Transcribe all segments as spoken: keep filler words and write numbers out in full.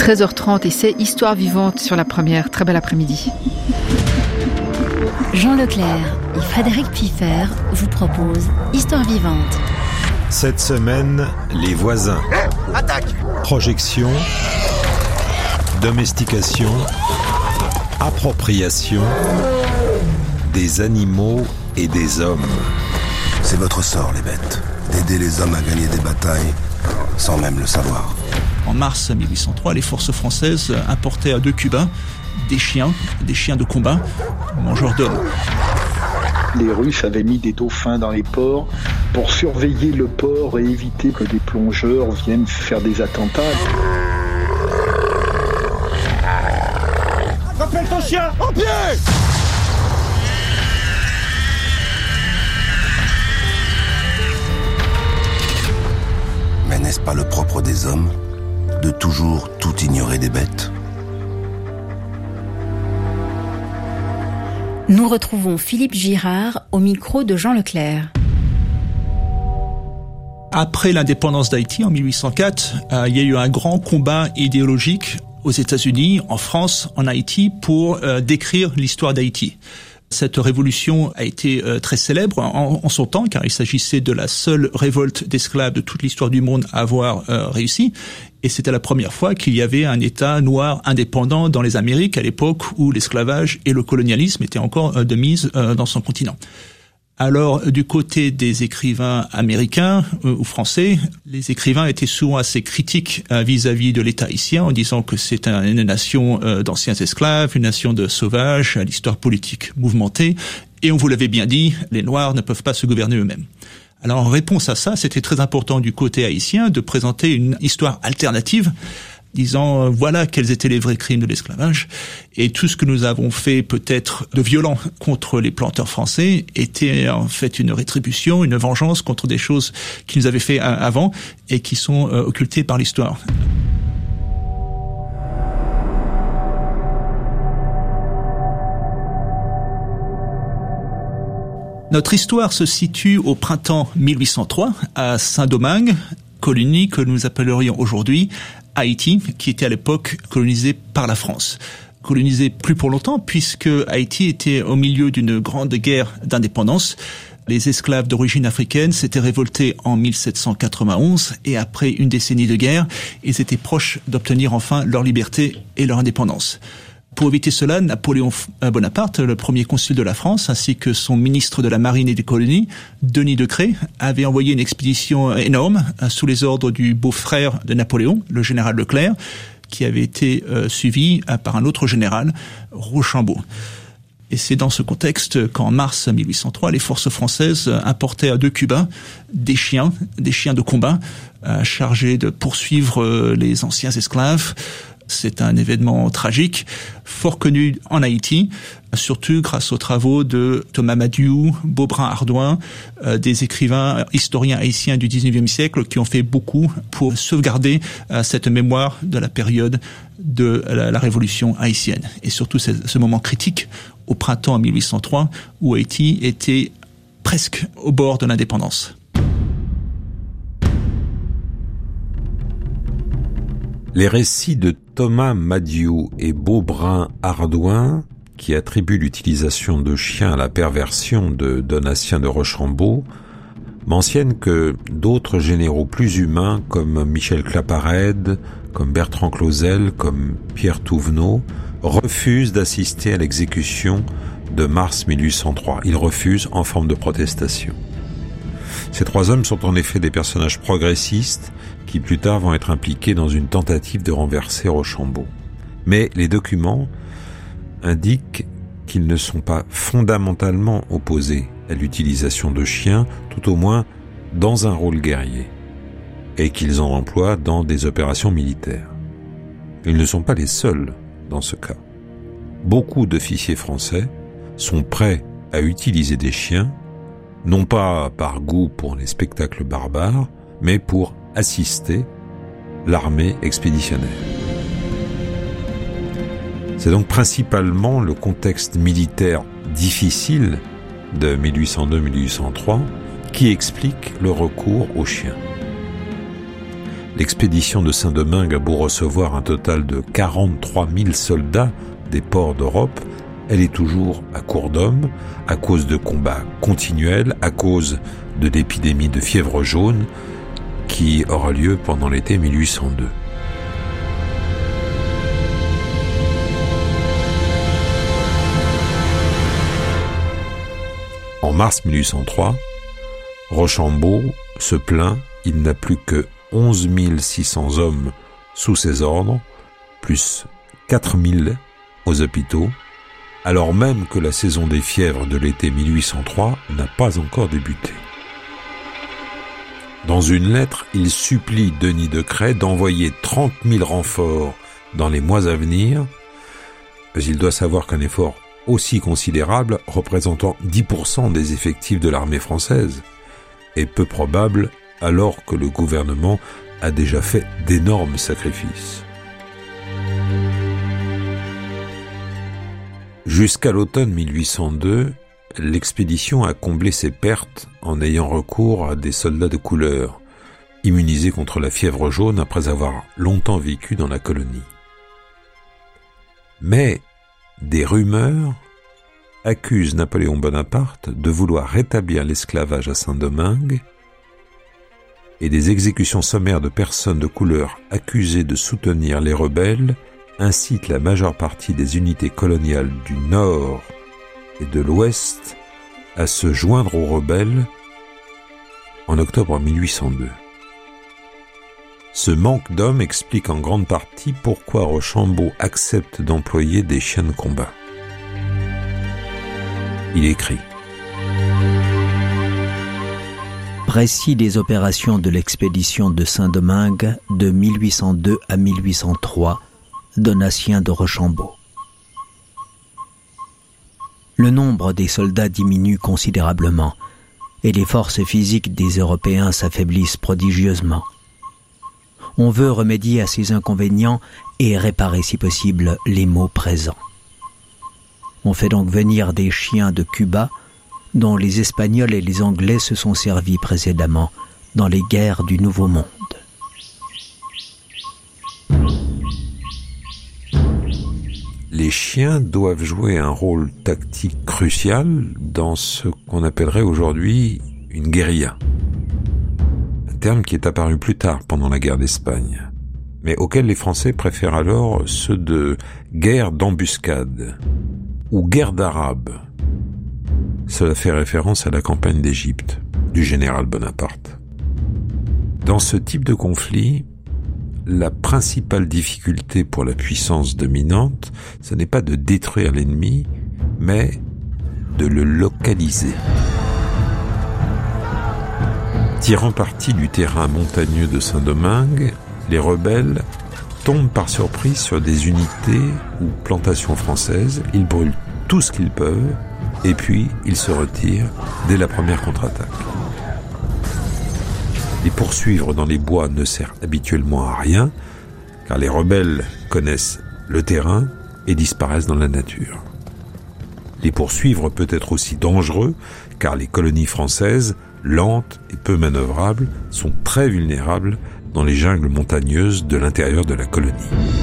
treize heures trente et c'est Histoire vivante sur la première. Très bel après-midi. Jean Leclerc et Frédéric Piffer vous proposent Histoire vivante. Cette semaine, les voisins. Attaque! Projection, domestication, appropriation des animaux et des hommes. C'est votre sort, les bêtes, d'aider les hommes à gagner des batailles sans même le savoir. En mars mille huit cent trois, les forces françaises importaient de Cuba des chiens, des chiens de combat, mangeurs d'hommes. Les Russes avaient mis des dauphins dans les ports pour surveiller le port et éviter que des plongeurs viennent faire des attentats. Rappelle ton chien, en pied! Mais n'est-ce pas le propre des hommes de toujours tout ignorer des bêtes ? Nous retrouvons Philippe Girard au micro de Jean Leclerc. Après l'indépendance d'Haïti en mille huit cent quatre, euh, il y a eu un grand combat idéologique aux États-Unis, en France, en Haïti, pour euh, décrire l'histoire d'Haïti. Cette révolution a été euh, très célèbre en, en son temps, car il s'agissait de la seule révolte d'esclaves de toute l'histoire du monde à avoir euh, réussi. Et c'était la première fois qu'il y avait un État noir indépendant dans les Amériques, à l'époque où l'esclavage et le colonialisme étaient encore euh, de mise euh, dans son continent. Alors, du côté des écrivains américains euh, ou français, les écrivains étaient souvent assez critiques euh, vis-à-vis de l'État haïtien, en disant que c'est un, une nation euh, d'anciens esclaves, une nation de sauvages, à l'histoire politique mouvementée. Et on vous l'avait bien dit, les Noirs ne peuvent pas se gouverner eux-mêmes. Alors, en réponse à ça, c'était très important du côté haïtien de présenter une histoire alternative, disant euh, voilà quels étaient les vrais crimes de l'esclavage, et tout ce que nous avons fait peut-être de violent contre les planteurs français était en fait une rétribution, une vengeance contre des choses qu'ils nous avaient fait avant et qui sont euh, occultées par l'histoire. Notre histoire se situe au printemps mille huit cent trois à Saint-Domingue, colonie que nous appellerions aujourd'hui Haïti, qui était à l'époque colonisée par la France. Colonisée plus pour longtemps, puisque Haïti était au milieu d'une grande guerre d'indépendance. Les esclaves d'origine africaine s'étaient révoltés en mille sept cent quatre-vingt-onze, et après une décennie de guerre, ils étaient proches d'obtenir enfin leur liberté et leur indépendance. Pour éviter cela, Napoléon Bonaparte, le premier consul de la France, ainsi que son ministre de la Marine et des colonies, Denis de Crès, avaient envoyé une expédition énorme sous les ordres du beau-frère de Napoléon, le général Leclerc, qui avait été euh, suivi par un autre général, Rochambeau. Et c'est dans ce contexte qu'en mars mille huit cent trois, les forces françaises importaient de Cuba des chiens, des chiens de combat, euh, chargés de poursuivre euh, les anciens esclaves. C'est un événement tragique, fort connu en Haïti, surtout grâce aux travaux de Thomas Madiou, Beaubrun-Ardouin, euh, des écrivains historiens haïtiens du dix-neuvième siècle qui ont fait beaucoup pour sauvegarder euh, cette mémoire de la période de la, la révolution haïtienne. Et surtout ce, ce moment critique au printemps mille huit cent trois où Haïti était presque au bord de l'indépendance. Les récits de Thomas Madiou et Beaubrun-Ardouin, qui attribuent l'utilisation de chiens à la perversion de Donatien de Rochambeau, mentionnent que d'autres généraux plus humains, comme Michel Claparède, comme Bertrand Clausel, comme Pierre Touvenot, refusent d'assister à l'exécution de mars mille huit cent trois. Ils refusent en forme de protestation. Ces trois hommes sont en effet des personnages progressistes qui plus tard vont être impliqués dans une tentative de renverser Rochambeau. Mais les documents indiquent qu'ils ne sont pas fondamentalement opposés à l'utilisation de chiens, tout au moins dans un rôle guerrier, et qu'ils en emploient dans des opérations militaires. Ils ne sont pas les seuls dans ce cas. Beaucoup d'officiers français sont prêts à utiliser des chiens, non pas par goût pour les spectacles barbares, mais pour assister l'armée expéditionnaire. C'est donc principalement le contexte militaire difficile de mille huit cent deux à mille huit cent trois qui explique le recours aux chiens. L'expédition de Saint-Domingue a beau recevoir un total de quarante-trois mille soldats des ports d'Europe, elle est toujours à court d'hommes, à cause de combats continuels, à cause de l'épidémie de fièvre jaune qui aura lieu pendant l'été mille huit cent deux. En mars mille huit cent trois, Rochambeau se plaint, il n'a plus que onze mille six cents hommes sous ses ordres, plus quatre mille aux hôpitaux, alors même que la saison des fièvres de l'été mille huit cent trois n'a pas encore débuté. Dans une lettre, il supplie Denis de Crès d'envoyer trente mille renforts dans les mois à venir, mais il doit savoir qu'un effort aussi considérable, représentant dix pour cent des effectifs de l'armée française, est peu probable alors que le gouvernement a déjà fait d'énormes sacrifices. Jusqu'à l'automne mille huit cent deux, l'expédition a comblé ses pertes en ayant recours à des soldats de couleur, immunisés contre la fièvre jaune après avoir longtemps vécu dans la colonie. Mais des rumeurs accusent Napoléon Bonaparte de vouloir rétablir l'esclavage à Saint-Domingue et des exécutions sommaires de personnes de couleur accusées de soutenir les rebelles incitent la majeure partie des unités coloniales du Nord et de l'Ouest à se joindre aux rebelles en octobre mille huit cent deux. Ce manque d'hommes explique en grande partie pourquoi Rochambeau accepte d'employer des chiens de combat. Il écrit: Précis des opérations de l'expédition de Saint-Domingue de mille huit cent deux à mille huit cent trois, Donatien de Rochambeau. Le nombre des soldats diminue considérablement et les forces physiques des Européens s'affaiblissent prodigieusement. On veut remédier à ces inconvénients et réparer si possible les maux présents. On fait donc venir des chiens de Cuba dont les Espagnols et les Anglais se sont servis précédemment dans les guerres du Nouveau Monde. Les chiens doivent jouer un rôle tactique crucial dans ce qu'on appellerait aujourd'hui une guérilla. Un terme qui est apparu plus tard pendant la guerre d'Espagne, mais auquel les Français préfèrent alors ceux de guerre d'embuscade ou guerre d'arabe. Cela fait référence à la campagne d'Égypte du général Bonaparte. Dans ce type de conflit, la principale difficulté pour la puissance dominante, ce n'est pas de détruire l'ennemi, mais de le localiser. Tirant parti du terrain montagneux de Saint-Domingue, les rebelles tombent par surprise sur des unités ou plantations françaises, ils brûlent tout ce qu'ils peuvent, et puis ils se retirent dès la première contre-attaque. Les poursuivre dans les bois ne sert habituellement à rien, car les rebelles connaissent le terrain et disparaissent dans la nature. Les poursuivre peut être aussi dangereux, car les colonies françaises, lentes et peu manœuvrables, sont très vulnérables dans les jungles montagneuses de l'intérieur de la colonie.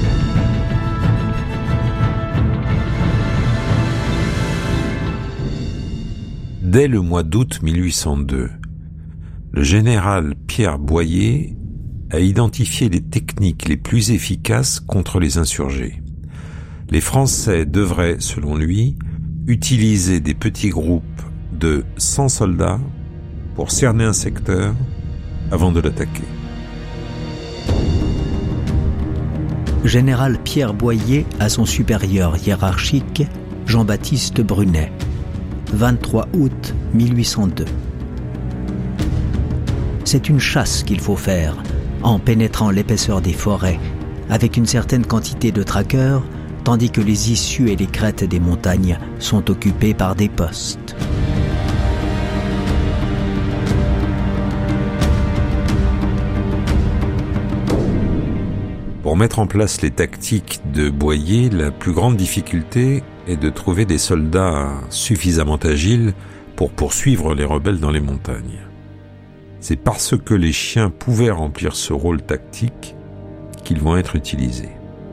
Dès le mois d'août mille huit cent deux, le général Pierre Boyer a identifié les techniques les plus efficaces contre les insurgés. Les Français devraient, selon lui, utiliser des petits groupes de cent soldats pour cerner un secteur avant de l'attaquer. Général Pierre Boyer à son supérieur hiérarchique, Jean-Baptiste Brunet, vingt-trois août mille huit cent deux. C'est une chasse qu'il faut faire, en pénétrant l'épaisseur des forêts, avec une certaine quantité de traqueurs, tandis que les issues et les crêtes des montagnes sont occupées par des postes. Pour mettre en place les tactiques de Boyer, la plus grande difficulté est de trouver des soldats suffisamment agiles pour poursuivre les rebelles dans les montagnes. c'est parce que les chiens pouvaient remplir ce rôle tactique qu'ils vont être utilisés.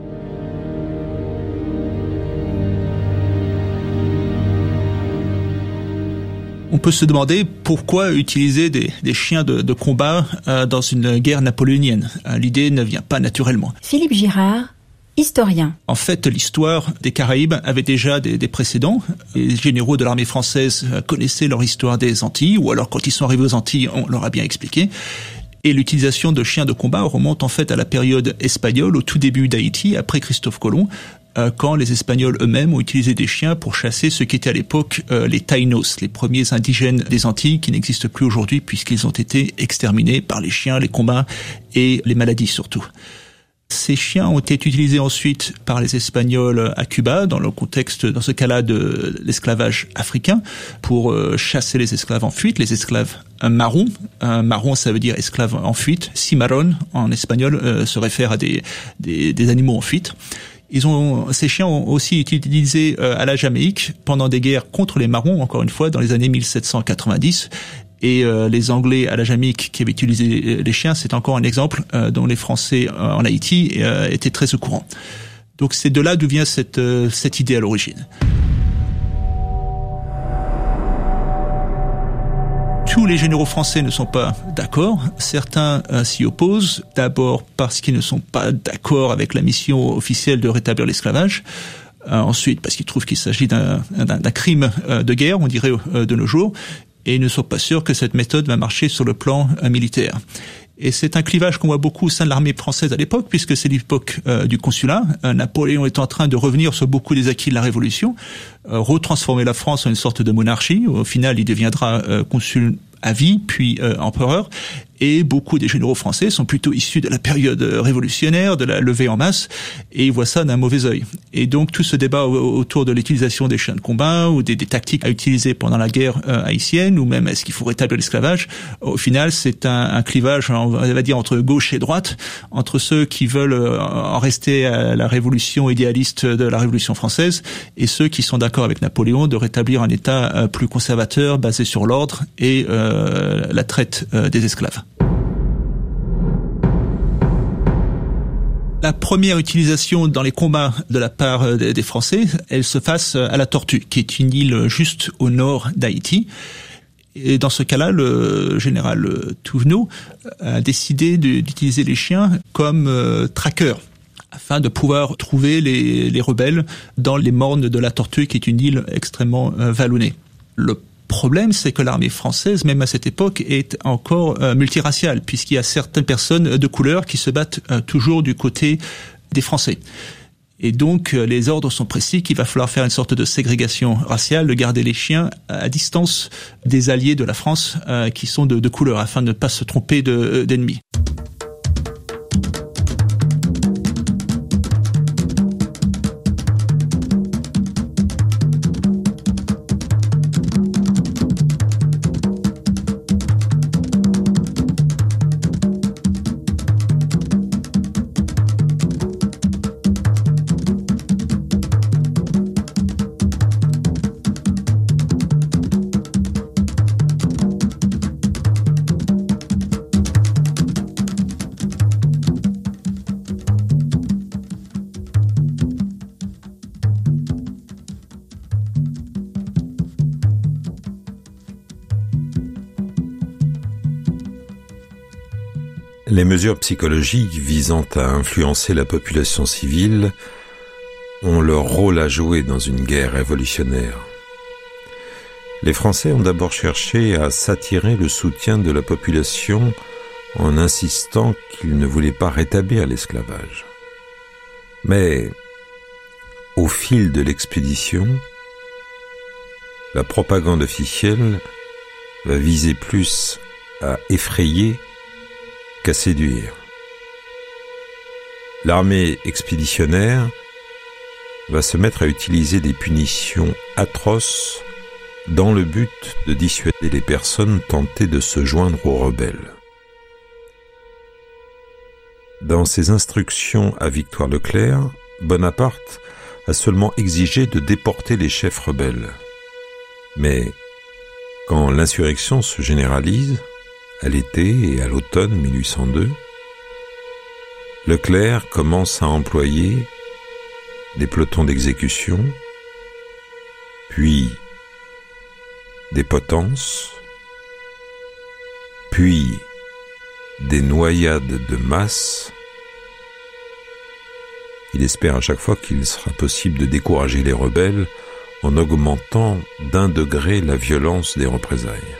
On peut se demander pourquoi utiliser des, des chiens de, de combat euh, dans une guerre napoléonienne. Euh, l'idée ne vient pas naturellement. Philippe Girard, historien. En fait, l'histoire des Caraïbes avait déjà des, des précédents. Les généraux de l'armée française connaissaient leur histoire des Antilles, ou alors quand ils sont arrivés aux Antilles, on leur a bien expliqué. Et l'utilisation de chiens de combat remonte en fait à la période espagnole, au tout début d'Haïti, après Christophe Colomb, euh, quand les Espagnols eux-mêmes ont utilisé des chiens pour chasser ceux qui étaient à l'époque euh, les Taïnos, les premiers indigènes des Antilles qui n'existent plus aujourd'hui puisqu'ils ont été exterminés par les chiens, les combats et les maladies surtout. Ces chiens ont été utilisés ensuite par les Espagnols à Cuba, dans le contexte, dans ce cas-là, de l'esclavage africain, pour euh, chasser les esclaves en fuite, les esclaves un marron. Un marron, ça veut dire esclave en fuite. Cimarron, en espagnol, euh, se réfère à des, des, des animaux en fuite. Ils ont, ces chiens ont aussi été utilisés euh, à la Jamaïque pendant des guerres contre les marrons, encore une fois, dans les années mille sept cent quatre-vingt-dix. Et euh, les Anglais à la Jamaïque qui avaient utilisé les chiens, c'est encore un exemple euh, dont les Français euh, en Haïti euh, étaient très au courant. Donc c'est de là d'où vient cette, euh, cette idée à l'origine. Tous les généraux français ne sont pas d'accord. Certains euh, s'y opposent, d'abord parce qu'ils ne sont pas d'accord avec la mission officielle de rétablir l'esclavage. Euh, ensuite, parce qu'ils trouvent qu'il s'agit d'un, d'un, d'un crime euh, de guerre, on dirait euh, de nos jours. Et ils ne sont pas sûrs que cette méthode va marcher sur le plan euh, militaire. Et c'est un clivage qu'on voit beaucoup au sein de l'armée française à l'époque, puisque c'est l'époque euh, du consulat. Euh, Napoléon est en train de revenir sur beaucoup des acquis de la Révolution, euh, retransformer la France en une sorte de monarchie. Au final, il deviendra euh, consul à vie, puis euh, empereur. Et beaucoup des généraux français sont plutôt issus de la période révolutionnaire, de la levée en masse, et ils voient ça d'un mauvais œil. Et donc tout ce débat autour de l'utilisation des chiens de combat ou des, des tactiques à utiliser pendant la guerre euh, haïtienne, ou même est-ce qu'il faut rétablir l'esclavage, au final c'est un, un clivage, on va dire, entre gauche et droite, entre ceux qui veulent euh, en rester à la révolution idéaliste de la Révolution française, et ceux qui sont d'accord avec Napoléon de rétablir un État euh, plus conservateur, basé sur l'ordre et euh, la traite euh, des esclaves. La première utilisation dans les combats de la part des Français, elle se fasse à la Tortue, qui est une île juste au nord d'Haïti. Et dans ce cas-là, le général Touvenot a décidé d'utiliser les chiens comme euh, traqueurs, afin de pouvoir trouver les, les rebelles dans les mornes de la Tortue, qui est une île extrêmement euh, vallonnée. Le Le problème, c'est que l'armée française, même à cette époque, est encore euh, multiraciale, puisqu'il y a certaines personnes de couleur qui se battent euh, toujours du côté des Français. Et donc, euh, les ordres sont précis qu'il va falloir faire une sorte de ségrégation raciale, de garder les chiens à distance des alliés de la France euh, qui sont de, de couleur, afin de ne pas se tromper de, d'ennemis. Les mesures psychologiques visant à influencer la population civile ont leur rôle à jouer dans une guerre révolutionnaire. Les Français ont d'abord cherché à s'attirer le soutien de la population en insistant qu'ils ne voulaient pas rétablir l'esclavage. Mais, au fil de l'expédition, la propagande officielle va viser plus à effrayer qu'à séduire. L'armée expéditionnaire va se mettre à utiliser des punitions atroces dans le but de dissuader les personnes tentées de se joindre aux rebelles. Dans ses instructions à Victoire Leclerc, Bonaparte a seulement exigé de déporter les chefs rebelles. Mais quand l'insurrection se généralise, à l'été et à l'automne mille huit cent deux, Leclerc commence à employer des pelotons d'exécution, puis des potences, puis des noyades de masse. Il espère à chaque fois qu'il sera possible de décourager les rebelles en augmentant d'un degré la violence des représailles.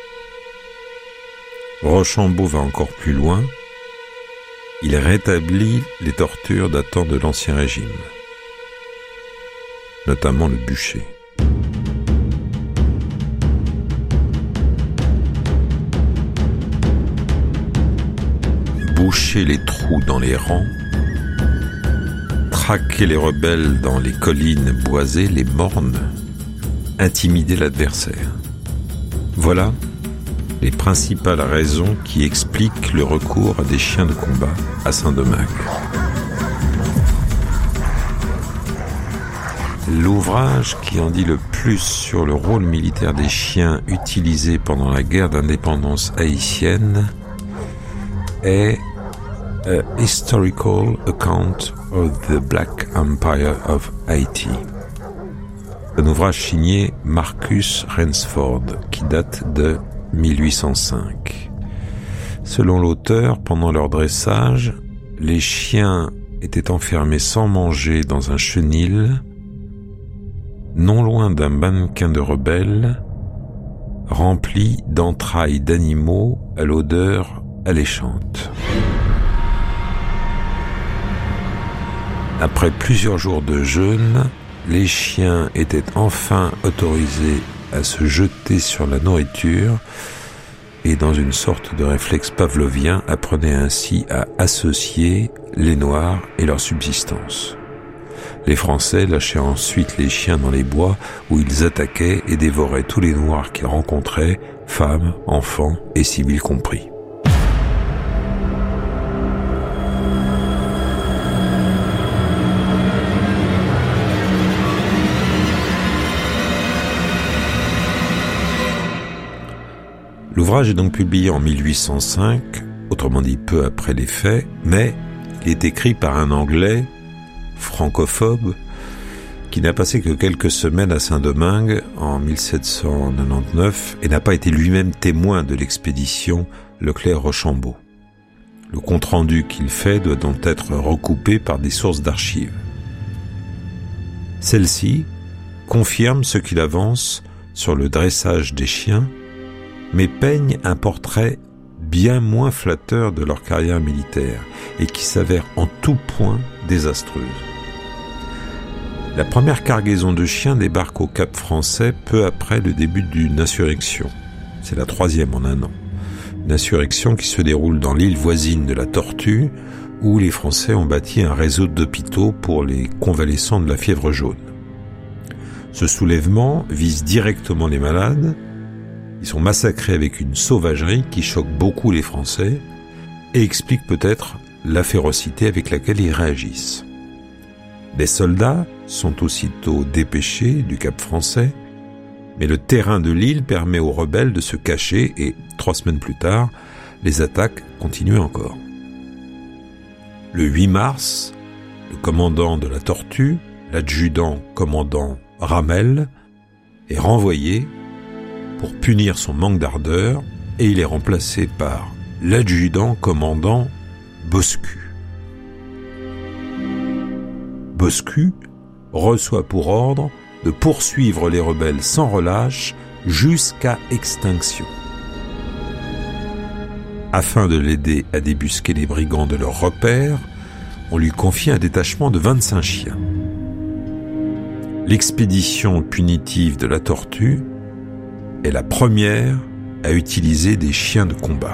Rochambeau va encore plus loin. Il rétablit les tortures datant de l'Ancien Régime, notamment le bûcher. Boucher les trous dans les rangs, traquer les rebelles dans les collines boisées, les mornes, intimider l'adversaire. Voilà les principales raisons qui expliquent le recours à des chiens de combat à Saint-Domingue. L'ouvrage qui en dit le plus sur le rôle militaire des chiens utilisés pendant la guerre d'indépendance haïtienne est A Historical Account of the Black Empire of Haiti. Un ouvrage signé Marcus Rainsford qui date de mille huit cent cinq. Selon l'auteur, pendant leur dressage, les chiens étaient enfermés sans manger dans un chenil, non loin d'un mannequin de rebelles, rempli d'entrailles d'animaux à l'odeur alléchante. Après plusieurs jours de jeûne, les chiens étaient enfin autorisés à se jeter sur la nourriture et, dans une sorte de réflexe pavlovien, apprenaient ainsi à associer les Noirs et leur subsistance. Les Français lâchaient ensuite les chiens dans les bois où ils attaquaient et dévoraient tous les Noirs qu'ils rencontraient, femmes, enfants et civils compris. L'ouvrage est donc publié en mille huit cent cinq, autrement dit peu après les faits, mais il est écrit par un Anglais francophobe qui n'a passé que quelques semaines à Saint-Domingue en mille sept cent quatre-vingt-dix-neuf et n'a pas été lui-même témoin de l'expédition Leclerc-Rochambeau. Le compte-rendu qu'il fait doit donc être recoupé par des sources d'archives. Celles-ci confirment ce qu'il avance sur le dressage des chiens, mais peignent un portrait bien moins flatteur de leur carrière militaire et qui s'avère en tout point désastreuse. La première cargaison de chiens débarque au Cap Français peu après le début d'une insurrection. C'est la troisième en un an. Une insurrection qui se déroule dans l'île voisine de la Tortue, où les Français ont bâti un réseau d'hôpitaux pour les convalescents de la fièvre jaune. Ce soulèvement vise directement les malades. Ils sont massacrés avec une sauvagerie qui choque beaucoup les Français et explique peut-être la férocité avec laquelle ils réagissent. Des soldats sont aussitôt dépêchés du Cap Français, mais le terrain de l'île permet aux rebelles de se cacher et, trois semaines plus tard, les attaques continuent encore. Le huit mars, le commandant de la Tortue, l'adjudant commandant Ramel, est renvoyé pour punir son manque d'ardeur et il est remplacé par l'adjudant commandant Boscu. Boscu reçoit pour ordre de poursuivre les rebelles sans relâche jusqu'à extinction. Afin de l'aider à débusquer les brigands de leur repère, on lui confie un détachement de vingt-cinq chiens. L'expédition punitive de la Tortue est la première à utiliser des chiens de combat.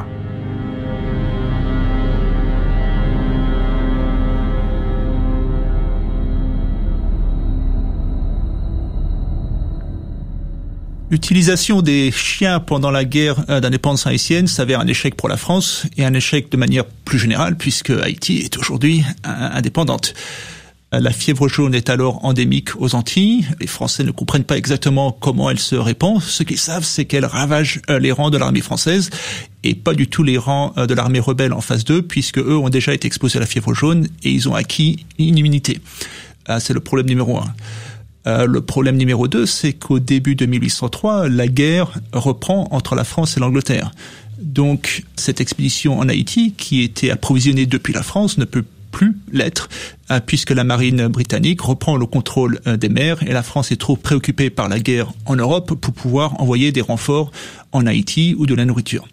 L'utilisation des chiens pendant la guerre d'indépendance haïtienne s'avère un échec pour la France et un échec de manière plus générale puisque Haïti est aujourd'hui indépendante. La fièvre jaune est alors endémique aux Antilles. Les Français ne comprennent pas exactement comment elle se répand. Ce qu'ils savent, c'est qu'elle ravage les rangs de l'armée française et pas du tout les rangs de l'armée rebelle en phase deux, puisque eux ont déjà été exposés à la fièvre jaune et ils ont acquis une immunité. C'est le problème numéro un. Euh, le problème numéro deux, c'est qu'au début de mille huit cent trois, la guerre reprend entre la France et l'Angleterre. Donc, cette expédition en Haïti, qui était approvisionnée depuis la France, ne peut plus l'être, euh, puisque la marine britannique reprend le contrôle euh, des mers et la France est trop préoccupée par la guerre en Europe pour pouvoir envoyer des renforts en Haïti ou de la nourriture.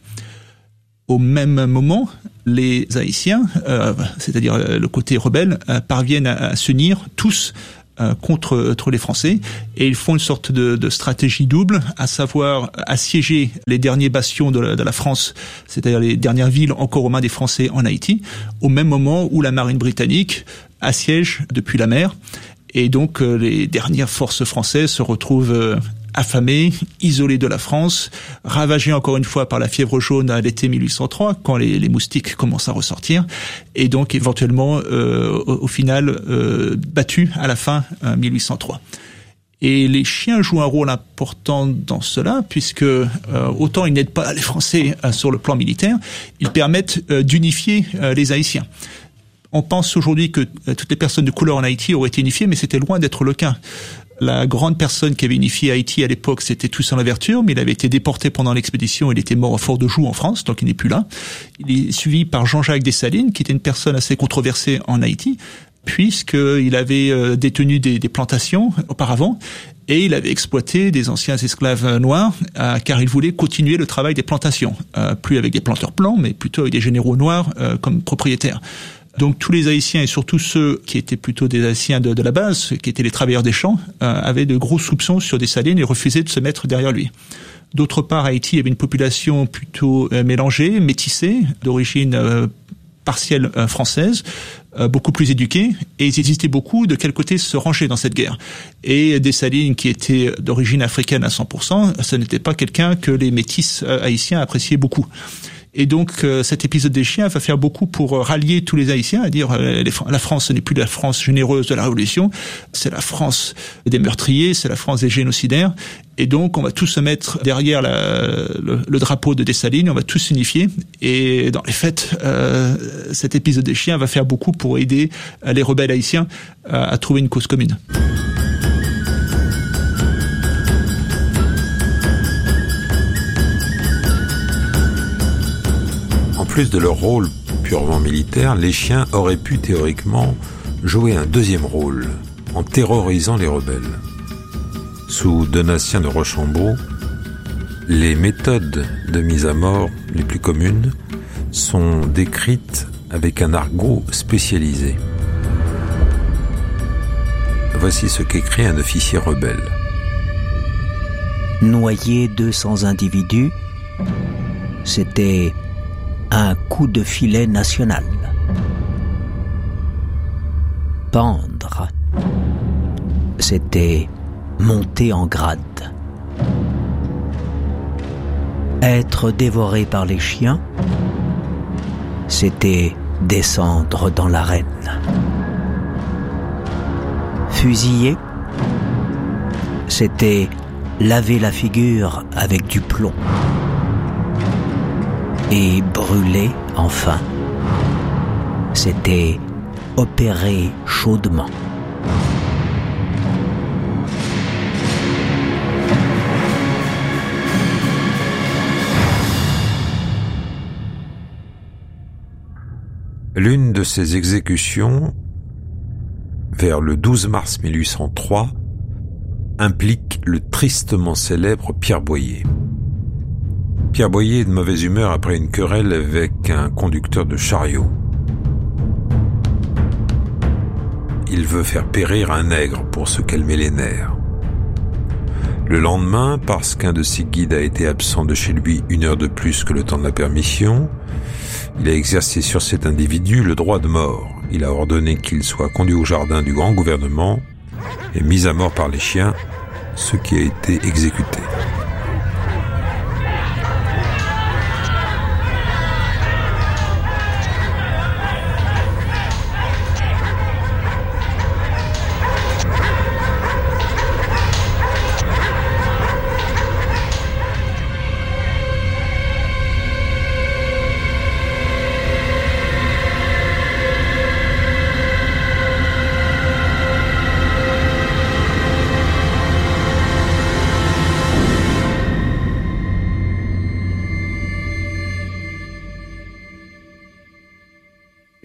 Au même moment, les Haïtiens, euh, c'est-à-dire le côté rebelle, euh, parviennent à, à s'unir tous Euh, contre, contre les Français, et ils font une sorte de, de stratégie double, à savoir assiéger les derniers bastions de la, de la France, c'est-à-dire les dernières villes encore aux mains des Français en Haïti, au même moment où la marine britannique assiège depuis la mer, et donc euh, les dernières forces françaises se retrouvent euh, affamées, isolées de la France, ravagées encore une fois par la fièvre jaune à l'été mille huit cent trois, quand les, les moustiques commencent à ressortir, et donc éventuellement, euh, au, au final, euh, battues à la fin euh, mille huit cent trois. Et les chiens jouent un rôle important dans cela, puisque euh, autant ils n'aident pas les Français euh, sur le plan militaire, ils permettent euh, d'unifier euh, les Haïtiens. On pense aujourd'hui que euh, toutes les personnes de couleur en Haïti auraient été unifiées, mais c'était loin d'être le cas. La grande personne qui avait unifié Haïti à l'époque, c'était Toussaint Louverture, mais il avait été déporté pendant l'expédition, il était mort au fort de Joux en France, donc il n'est plus là. Il est suivi par Jean-Jacques Dessalines, qui était une personne assez controversée en Haïti, puisqu'il avait détenu des, des plantations auparavant, et il avait exploité des anciens esclaves noirs, euh, car il voulait continuer le travail des plantations, euh, plus avec des planteurs blancs, mais plutôt avec des généraux noirs euh, comme propriétaires. Donc tous les Haïtiens, et surtout ceux qui étaient plutôt des Haïtiens de, de la base, qui étaient les travailleurs des champs, euh, avaient de gros soupçons sur Dessalines et refusaient de se mettre derrière lui. D'autre part, Haïti avait une population plutôt euh, mélangée, métissée, d'origine euh, partielle euh, française, euh, beaucoup plus éduquée, et ils hésitaient beaucoup de quel côté se ranger dans cette guerre. Et Dessalines, qui était d'origine africaine à cent pour cent, ce n'était pas quelqu'un que les métis euh, haïtiens appréciaient beaucoup. Et donc euh, cet épisode des chiens va faire beaucoup pour euh, rallier tous les Haïtiens, à dire euh, les, la France, ce n'est plus la France généreuse de la Révolution, c'est la France des meurtriers, c'est la France des génocidaires. Et donc on va tous se mettre derrière la, le, le drapeau de Dessalines, on va tous s'unifier. Et dans les faits, euh, cet épisode des chiens va faire beaucoup pour aider euh, les rebelles haïtiens euh, à trouver une cause commune. En plus de leur rôle purement militaire, les chiens auraient pu théoriquement jouer un deuxième rôle en terrorisant les rebelles. Sous Donatien de Rochambeau, les méthodes de mise à mort les plus communes sont décrites avec un argot spécialisé. Voici ce qu'écrit un officier rebelle. Noyer deux cents individus, c'était un coup de filet national. Pendre, c'était monter en grade. Être dévoré par les chiens, c'était descendre dans l'arène. Fusiller, c'était laver la figure avec du plomb. Et brûler, enfin, c'était opérer chaudement. L'une de ces exécutions, vers le douze mars mille huit cent trois, implique le tristement célèbre Pierre Boyer. Pierre Boyer est de mauvaise humeur après une querelle avec un conducteur de chariot. Il veut faire périr un nègre pour se calmer les nerfs. Le lendemain, parce qu'un de ses guides a été absent de chez lui une heure de plus que le temps de la permission, il a exercé sur cet individu le droit de mort. Il a ordonné qu'il soit conduit au jardin du grand gouvernement et mis à mort par les chiens, ce qui a été exécuté.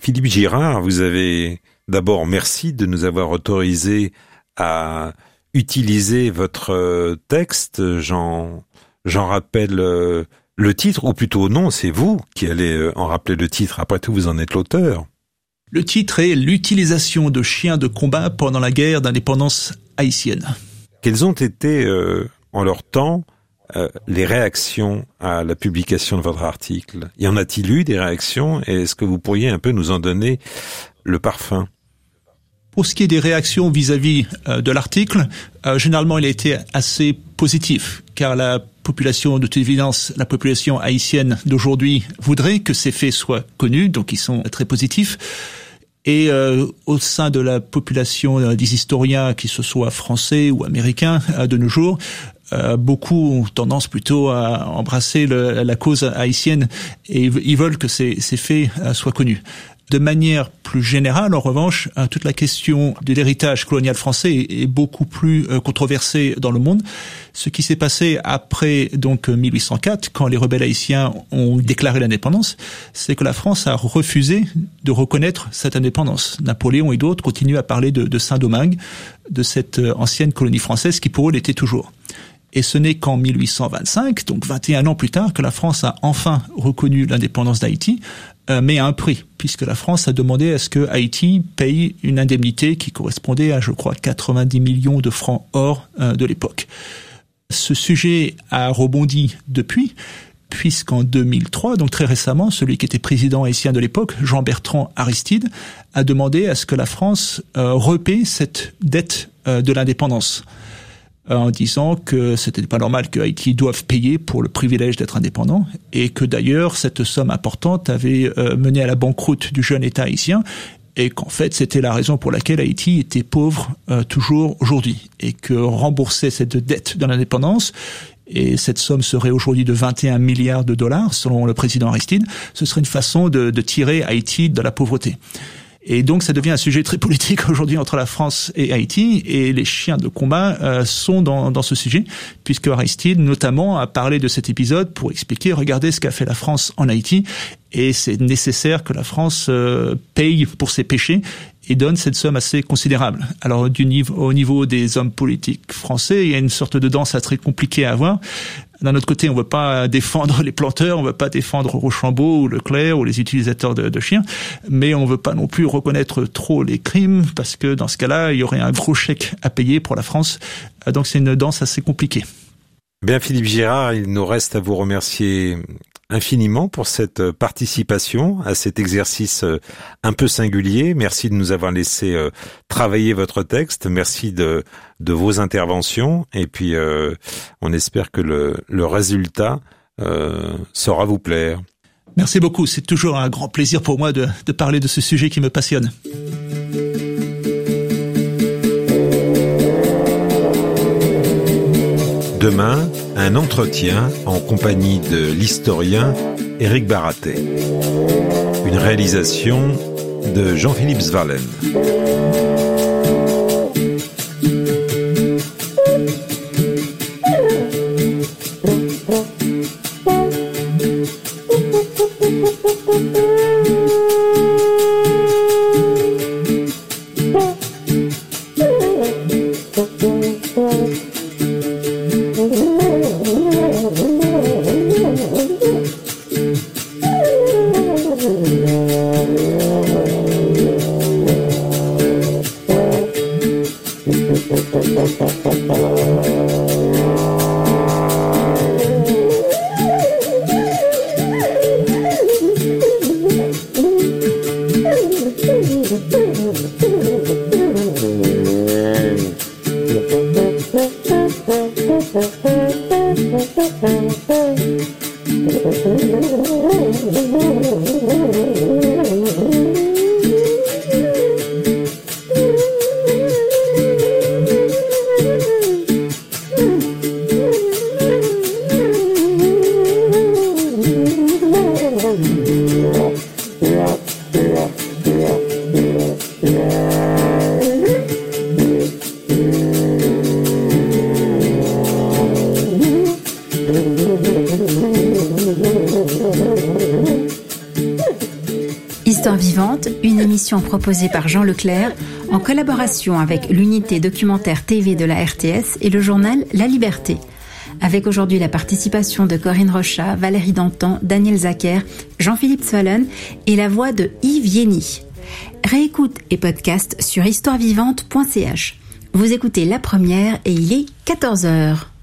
Philippe Girard, vous avez d'abord merci de nous avoir autorisé à utiliser votre texte. J'en, j'en rappelle le titre, ou plutôt non, c'est vous qui allez en rappeler le titre. Après tout, vous en êtes l'auteur. Le titre est « L'utilisation de chiens de combat pendant la guerre d'indépendance haïtienne ». Quelles ont été, euh, en leur temps, euh, les réactions à la publication de votre article? Y en a-t-il eu des réactions? Et est-ce que vous pourriez un peu nous en donner le parfum? Pour ce qui est des réactions vis-à-vis euh, de l'article, euh, généralement il a été assez positif, car la population, de toute évidence, la population haïtienne d'aujourd'hui voudrait que ces faits soient connus, donc ils sont très positifs. Et euh, au sein de la population euh, des historiens, qu'ils se soient français ou américains euh, de nos jours, euh, beaucoup ont tendance plutôt à embrasser le, la cause haïtienne et ils veulent que ces, ces faits euh, soient connus. De manière plus générale, en revanche, euh, toute la question de l'héritage colonial français est, est beaucoup plus euh, controversée dans le monde. Ce qui s'est passé après donc mille huit cent quatre, quand les rebelles haïtiens ont déclaré l'indépendance, c'est que la France a refusé de reconnaître cette indépendance. Napoléon et d'autres continuent à parler de, de Saint-Domingue, de cette euh, ancienne colonie française qui pour eux l'était toujours. Et ce n'est qu'en mille huit cent vingt-cinq, donc vingt et un ans plus tard, que la France a enfin reconnu l'indépendance d'Haïti, euh, mais à un prix, puisque la France a demandé à ce que Haïti paye une indemnité qui correspondait à, je crois, quatre-vingt-dix millions de francs or euh, de l'époque. Ce sujet a rebondi depuis, puisqu'en deux mille trois, donc très récemment, celui qui était président haïtien de l'époque, Jean-Bertrand Aristide, a demandé à ce que la France euh, repaie cette dette euh, de l'indépendance, en disant que c'était pas normal que Haïti doive payer pour le privilège d'être indépendant et que d'ailleurs cette somme importante avait euh, mené à la banqueroute du jeune État haïtien et qu'en fait c'était la raison pour laquelle Haïti était pauvre euh, toujours aujourd'hui et que rembourser cette dette de l'indépendance, et cette somme serait aujourd'hui de vingt et un milliards de dollars selon le président Aristide, ce serait une façon de, de tirer Haïti de la pauvreté. Et donc ça devient un sujet très politique aujourd'hui entre la France et Haïti, et les chiens de combat euh, sont dans, dans ce sujet, puisque Aristide notamment a parlé de cet épisode pour expliquer, regardez ce qu'a fait la France en Haïti, et c'est nécessaire que la France euh, paye pour ses péchés et donne cette somme assez considérable. Alors du niveau, au niveau des hommes politiques français, il y a une sorte de danse très compliquée à avoir. D'un autre côté, on ne veut pas défendre les planteurs, on ne veut pas défendre Rochambeau ou Leclerc ou les utilisateurs de, de chiens, mais on ne veut pas non plus reconnaître trop les crimes, parce que dans ce cas-là, il y aurait un gros chèque à payer pour la France. Donc c'est une danse assez compliquée. Bien, Philippe Girard, il nous reste à vous remercier infiniment pour cette participation à cet exercice un peu singulier. Merci de nous avoir laissé travailler votre texte. Merci de, de vos interventions. Et puis, euh, on espère que le, le résultat euh, saura vous plaire. Merci beaucoup. C'est toujours un grand plaisir pour moi de, de parler de ce sujet qui me passionne. Demain, un entretien en compagnie de l'historien Éric Baratet. Une réalisation de Jean-Philippe Svalen. Histoire vivante, une émission proposée par Jean Leclerc en collaboration avec l'unité documentaire T V de la R T S et le journal La Liberté. Avec aujourd'hui la participation de Corinne Rochat, Valérie Dantan, Daniel Zacher, Jean-Philippe Swallen et la voix de Yves Yény. Réécoute et podcast sur histoire vivante point c h. Vous écoutez La Première et il est quatorze heures.